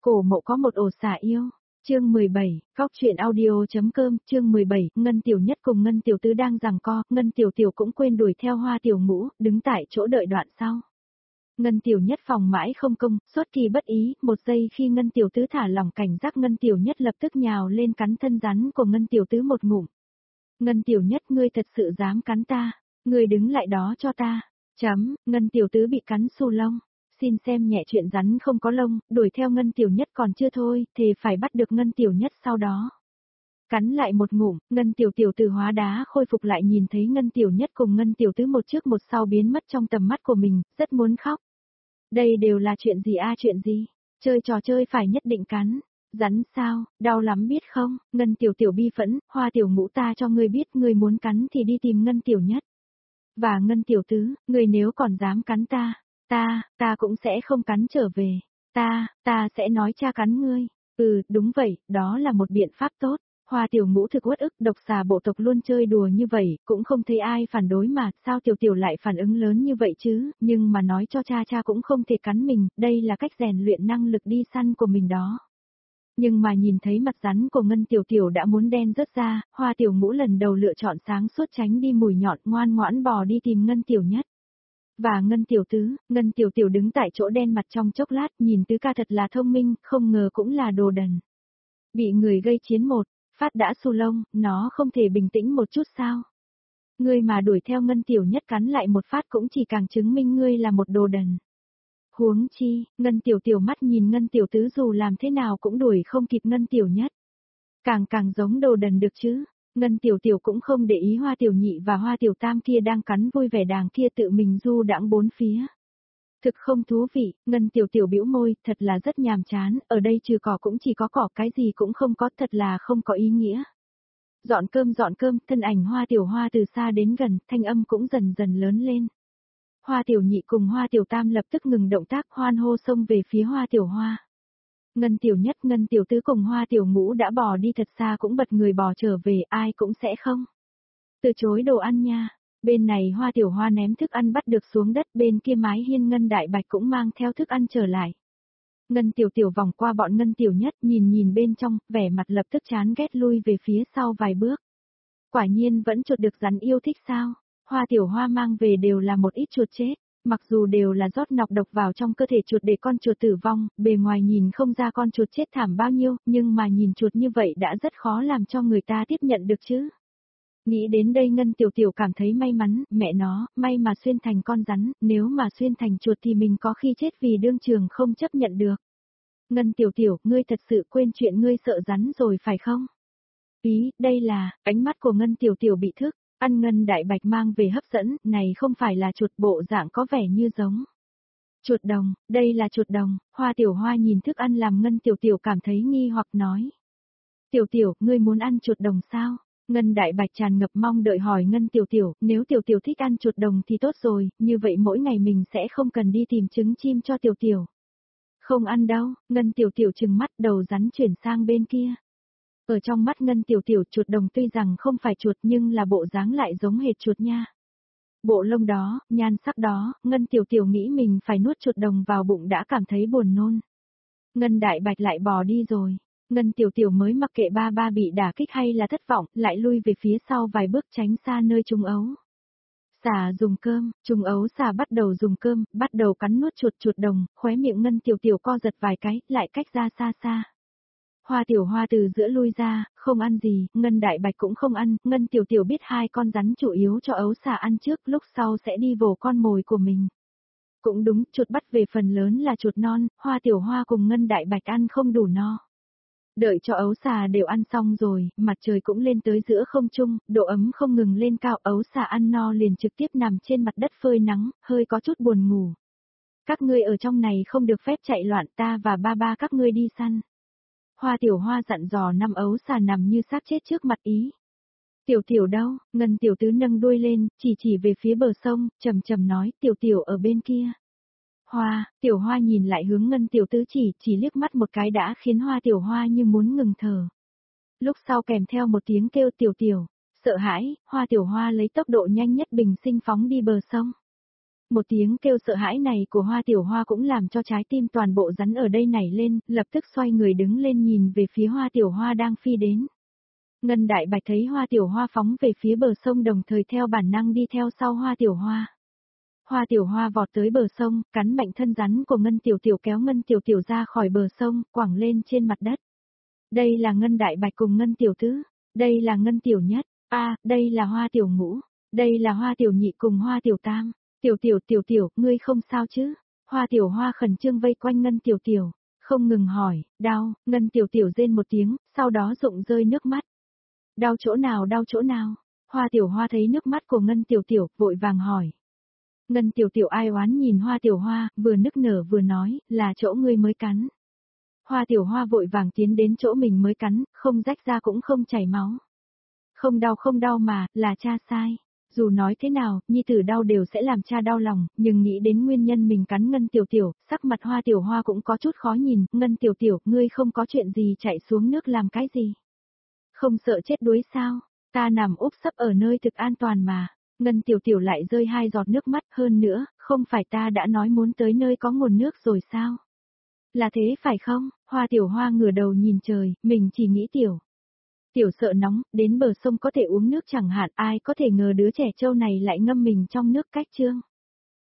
Cổ Mộ có một ổ xà yêu. Chương 17, Góc truyện audio.com, chương 17, Ngân Tiểu Nhất cùng Ngân Tiểu Tứ đang giằng co, Ngân Tiểu Tiểu cũng quên đuổi theo Hoa Tiểu Ngũ, đứng tại chỗ đợi đoạn sau. Ngân Tiểu Nhất phòng mãi không công, xuất kỳ bất ý, một giây khi Ngân Tiểu Tứ thả lỏng cảnh giác, Ngân Tiểu Nhất lập tức nhào lên cắn thân rắn của Ngân Tiểu Tứ một ngụm. Ngân Tiểu Nhất, ngươi thật sự dám cắn ta, ngươi đứng lại đó cho ta. Ngân Tiểu Tứ bị cắn xù lông. Xin xem nhẹ chuyện rắn không có lông, đuổi theo Ngân Tiểu Nhất còn chưa thôi, thì phải bắt được Ngân Tiểu Nhất sau đó. Cắn lại một ngụm, Ngân Tiểu Tiểu từ hóa đá khôi phục lại, nhìn thấy Ngân Tiểu Nhất cùng Ngân Tiểu Tứ một trước một sau biến mất trong tầm mắt của mình, rất muốn khóc. Đây đều là chuyện gì chuyện gì? Chơi trò chơi phải nhất định cắn. Rắn sao, đau lắm biết không? Ngân Tiểu Tiểu bi phẫn, Hoa Tiểu Ngũ, ta cho ngươi biết, ngươi muốn cắn thì đi tìm Ngân Tiểu Nhất. Và Ngân Tiểu Tứ, ngươi nếu còn dám cắn ta, ta cũng sẽ không cắn trở về. Ta sẽ nói cha cắn ngươi. Đúng vậy, đó là một biện pháp tốt. Hoa Tiểu Ngũ thực uất ức, độc xà bộ tộc luôn chơi đùa như vậy, cũng không thấy ai phản đối mà, sao Tiểu Tiểu lại phản ứng lớn như vậy chứ, nhưng mà nói cho cha cũng không thể cắn mình, đây là cách rèn luyện năng lực đi săn của mình đó. Nhưng mà nhìn thấy mặt rắn của Ngân Tiểu Tiểu đã muốn đen rớt ra, Hoa Tiểu Ngũ lần đầu lựa chọn sáng suốt tránh đi mùi nhọn, ngoan ngoãn bò đi tìm Ngân Tiểu Nhất. Và Ngân Tiểu Tứ, Ngân Tiểu Tiểu đứng tại chỗ đen mặt trong chốc lát, nhìn Tứ ca thật là thông minh, không ngờ cũng là đồ đần. Bị người gây chiến một phát đã xù lông, nó không thể bình tĩnh một chút sao? Ngươi mà đuổi theo Ngân Tiểu Nhất cắn lại một phát cũng chỉ càng chứng minh ngươi là một đồ đần. Huống chi, Ngân Tiểu Tiểu mắt nhìn Ngân Tiểu Tứ dù làm thế nào cũng đuổi không kịp Ngân Tiểu Nhất. Càng giống đồ đần được chứ. Ngân Tiểu Tiểu cũng không để ý Hoa Tiểu Nhị và Hoa Tiểu Tam kia đang cắn vui vẻ, đàng kia tự mình du đãng bốn phía. Thực không thú vị, Ngân Tiểu Tiểu bĩu môi, thật là rất nhàm chán, ở đây trừ cỏ cũng chỉ có cỏ, cái gì cũng không có, thật là không có ý nghĩa. Dọn cơm, thân ảnh Hoa Tiểu Hoa từ xa đến gần, thanh âm cũng dần dần lớn lên. Hoa Tiểu Nhị cùng Hoa Tiểu Tam lập tức ngừng động tác, hoan hô xông về phía Hoa Tiểu Hoa. Ngân Tiểu Nhất, Ngân Tiểu Tứ cùng Hoa Tiểu Ngũ đã bò đi thật xa cũng bật người bò trở về, ai cũng sẽ không từ chối đồ ăn nha. Bên này Hoa Tiểu Hoa ném thức ăn bắt được xuống đất, bên kia mái hiên Ngân Đại Bạch cũng mang theo thức ăn trở lại. Ngân Tiểu Tiểu vòng qua bọn Ngân Tiểu Nhất, nhìn bên trong, vẻ mặt lập tức chán ghét lui về phía sau vài bước. Quả nhiên vẫn chuột được rắn yêu thích sao? Hoa Tiểu Hoa mang về đều là một ít chuột chết. Mặc dù đều là rót nọc độc vào trong cơ thể chuột để con chuột tử vong, bề ngoài nhìn không ra con chuột chết thảm bao nhiêu, nhưng mà nhìn chuột như vậy đã rất khó làm cho người ta tiếp nhận được chứ. Nghĩ đến đây Ngân Tiểu Tiểu cảm thấy may mắn, mẹ nó, may mà xuyên thành con rắn, nếu mà xuyên thành chuột thì mình có khi chết vì đương trường không chấp nhận được. Ngân Tiểu Tiểu, ngươi thật sự quên chuyện ngươi sợ rắn rồi phải không? Đây là, ánh mắt của Ngân Tiểu Tiểu bị thức. Ăn Ngân Đại Bạch mang về hấp dẫn, này không phải là chuột, bộ dạng có vẻ như giống chuột đồng, đây là chuột đồng. Hoa Tiểu Hoa nhìn thức ăn làm Ngân Tiểu Tiểu cảm thấy nghi hoặc nói. Tiểu Tiểu, ngươi muốn ăn chuột đồng sao? Ngân Đại Bạch tràn ngập mong đợi hỏi Ngân Tiểu Tiểu, nếu Tiểu Tiểu thích ăn chuột đồng thì tốt rồi, như vậy mỗi ngày mình sẽ không cần đi tìm trứng chim cho Tiểu Tiểu. Không ăn đâu, Ngân Tiểu Tiểu trừng mắt, đầu rắn chuyển sang bên kia. Ở trong mắt Ngân Tiểu Tiểu, chuột đồng tuy rằng không phải chuột nhưng là bộ dáng lại giống hệt chuột nha. Bộ lông đó, nhan sắc đó, Ngân Tiểu Tiểu nghĩ mình phải nuốt chuột đồng vào bụng đã cảm thấy buồn nôn. Ngân Đại Bạch lại bò đi rồi. Ngân Tiểu Tiểu mới mặc kệ ba bị đả kích hay là thất vọng, lại lui về phía sau vài bước tránh xa nơi trùng ấu. Xà dùng cơm, trùng ấu xà bắt đầu dùng cơm, bắt đầu cắn nuốt chuột đồng, khóe miệng Ngân Tiểu Tiểu co giật vài cái, lại cách ra xa. Hoa Tiểu Hoa từ giữa lui ra, không ăn gì, Ngân Đại Bạch cũng không ăn, Ngân Tiểu Tiểu biết hai con rắn chủ yếu cho ấu xà ăn trước, lúc sau sẽ đi vồ con mồi của mình. Cũng đúng, chuột bắt về phần lớn là chuột non, Hoa Tiểu Hoa cùng Ngân Đại Bạch ăn không đủ no. Đợi cho ấu xà đều ăn xong rồi, mặt trời cũng lên tới giữa không trung, độ ấm không ngừng lên cao, ấu xà ăn no liền trực tiếp nằm trên mặt đất phơi nắng, hơi có chút buồn ngủ. Các ngươi ở trong này không được phép chạy loạn, ta và ba các ngươi đi săn. Hoa Tiểu Hoa dặn dò năm ấu xà nằm như xác chết trước mặt ý. Tiểu Tiểu đâu? Ngân Tiểu Tứ nâng đuôi lên, chỉ về phía bờ sông, trầm nói, Tiểu Tiểu ở bên kia. Tiểu Hoa nhìn lại hướng Ngân Tiểu Tứ chỉ liếc mắt một cái đã khiến Hoa Tiểu Hoa như muốn ngừng thở. Lúc sau kèm theo một tiếng kêu Tiểu Tiểu, sợ hãi, Hoa Tiểu Hoa lấy tốc độ nhanh nhất bình sinh phóng đi bờ sông. Một tiếng kêu sợ hãi này của Hoa Tiểu Hoa cũng làm cho trái tim toàn bộ rắn ở đây nảy lên, lập tức xoay người đứng lên nhìn về phía Hoa Tiểu Hoa đang phi đến. Ngân Đại Bạch thấy Hoa Tiểu Hoa phóng về phía bờ sông đồng thời theo bản năng đi theo sau Hoa Tiểu Hoa. Hoa Tiểu Hoa vọt tới bờ sông, cắn mạnh thân rắn của Ngân Tiểu Tiểu kéo Ngân Tiểu Tiểu ra khỏi bờ sông, quẳng lên trên mặt đất. Đây là Ngân Đại Bạch cùng Ngân Tiểu Tứ, đây là Ngân Tiểu Nhất, đây là Hoa Tiểu Ngũ, đây là Hoa Tiểu Nhị cùng Hoa Tiểu Tam. Tiểu, ngươi không sao chứ? Hoa Tiểu Hoa khẩn trương vây quanh Ngân Tiểu Tiểu, không ngừng hỏi, đau, Ngân Tiểu Tiểu rên một tiếng, sau đó rụng rơi nước mắt. Đau chỗ nào? Hoa Tiểu Hoa thấy nước mắt của Ngân Tiểu Tiểu, vội vàng hỏi. Ngân Tiểu Tiểu ai oán nhìn Hoa Tiểu Hoa, vừa nức nở vừa nói, là chỗ ngươi mới cắn. Hoa Tiểu Hoa vội vàng tiến đến chỗ mình mới cắn, không rách ra cũng không chảy máu. Không đau mà, là cha sai. Dù nói thế nào, nhi tử đau đều sẽ làm cha đau lòng, nhưng nghĩ đến nguyên nhân mình cắn Ngân Tiểu Tiểu, sắc mặt Hoa Tiểu Hoa cũng có chút khó nhìn, Ngân Tiểu Tiểu, ngươi không có chuyện gì chạy xuống nước làm cái gì? Không sợ chết đuối sao? Ta nằm úp sấp ở nơi thực an toàn mà. Ngân Tiểu Tiểu lại rơi 2 giọt nước mắt, hơn nữa, không phải ta đã nói muốn tới nơi có nguồn nước rồi sao? Là thế phải không? Hoa Tiểu Hoa ngửa đầu nhìn trời, mình chỉ nghĩ Tiểu sợ nóng, đến bờ sông có thể uống nước chẳng hạn, ai có thể ngờ đứa trẻ trâu này lại ngâm mình trong nước cách trương.